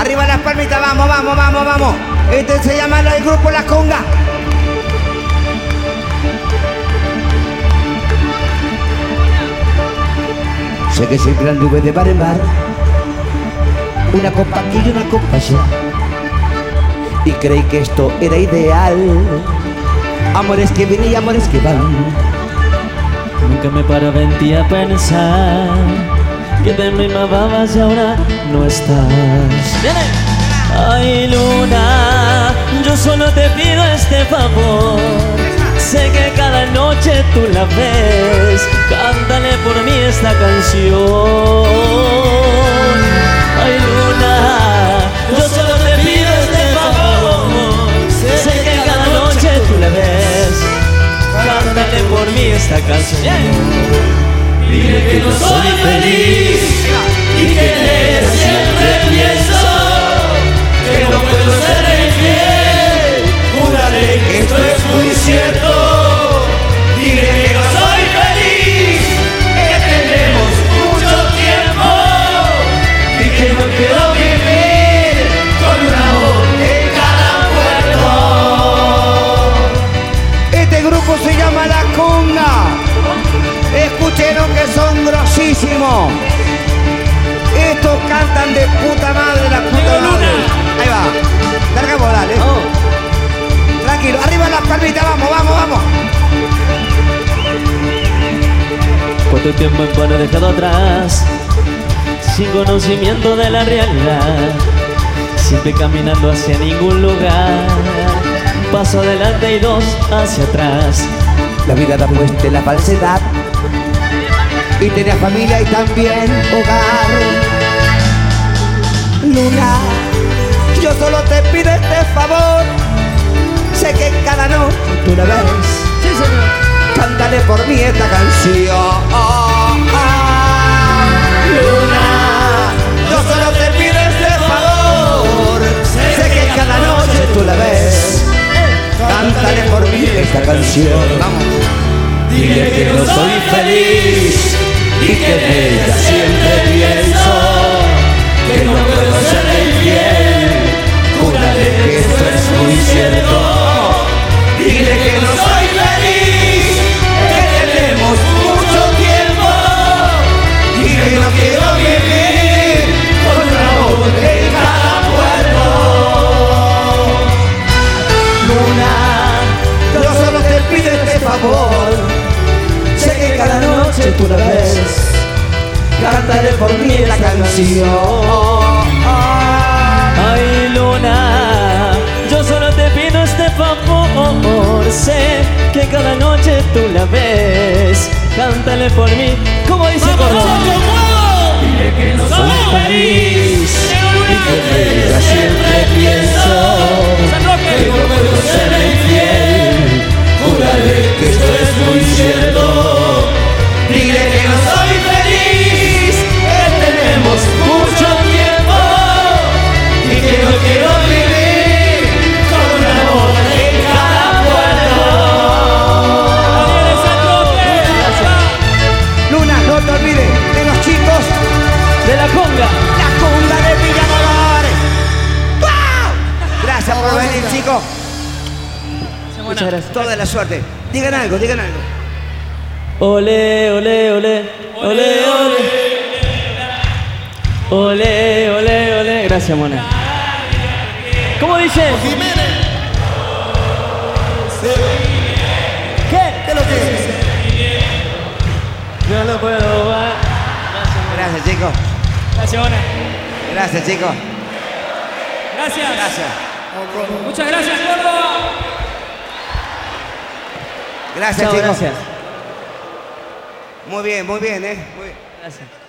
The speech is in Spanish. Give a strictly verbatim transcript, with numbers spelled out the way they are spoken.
Arriba las palmitas, vamos, vamos, vamos, vamos. Este se llama el grupo La Conga. Sé que siempre anduve de bar en bar, una copa aquí y una copa allá, y creí que esto era ideal. Amores que vienen y amores que van. Nunca me paraba en ti a pensar que de mi mamabas y ahora no estás. ¡Viene! Ay, Luna, yo solo te pido este favor. Sé que cada noche tú la ves. Cántale por mí esta canción. Ay, Luna, yo solo te pido este favor. Sé que cada noche tú la ves. Cántale por mí esta canción. Dile que no soy feliz y que en ella siempre pienso que no puedo ser infiel. Juraré que esto es muy cierto. Dile que no soy feliz, que tenemos mucho tiempo y que no quiero vivir con un amor en cada puerto. Este grupo se llama La Conga. Escucharon que son grosísimos. Estos cantan de puta madre, la puta madre. Ahí va. Largamos, dale. Oh. Tranquilo, arriba las palmitas, vamos, vamos, vamos. Cuánto tiempo en vano he dejado atrás, sin conocimiento de la realidad, siempre caminando hacia ningún lugar. Un paso adelante y dos hacia atrás. La vida da puesta en la falsedad y tenía familia y también hogar. Luna, yo solo te pido este favor. Sé que cada noche tú la ves. Sí, señor. Cántale por mí esta canción. Oh, oh. Luna, yo solo te pido este favor. Sé que cada noche tú la ves. Cántale por mí esta canción. Vamos. Dile que no soy feliz y que de ella siempre pienso que no puedo ser infiel. Júrale que esto es muy cierto. Dile que no soy feliz, que tenemos mucho tiempo y que no quiero vivir con un amor en cada puerto. Luna, yo solo te pido este favor. Sé que cada noche tú la ves. Cántale por mí la canción. Ay, Luna, yo solo te pido este favor. Sé que cada noche tú la ves. Cántale por mí. ¿Cómo dice el coro? Dile que no soy feliz y que de ella siempre pienso que no puedo ser infiel. Juraré que esto es muy cierto. Dile que no soy feliz, que tenemos mucho tiempo y que no quiero vivir con un amor en cada puerto. Luna, no te olvides de los chicos De La Conga. La Conga de Villa Dolores. ¡Wow! Gracias por venir, chicos. Muchas gracias. Toda la suerte. Digan algo, digan algo. Ole, ole, ole, ole, ole. Ole, ole, ole. Gracias, Mona. ¿Cómo dice? ¿Qué? ¿Qué es lo que es? Yo no puedo más. Gracias, chicos. Gracias, Ona. Gracias, chicos. Gracias. Gracias. Muchas gracias, Córdoba. Gracias, Chao, chicos. gracias. Muy bien, muy bien, ¿eh? Muy bien. Gracias.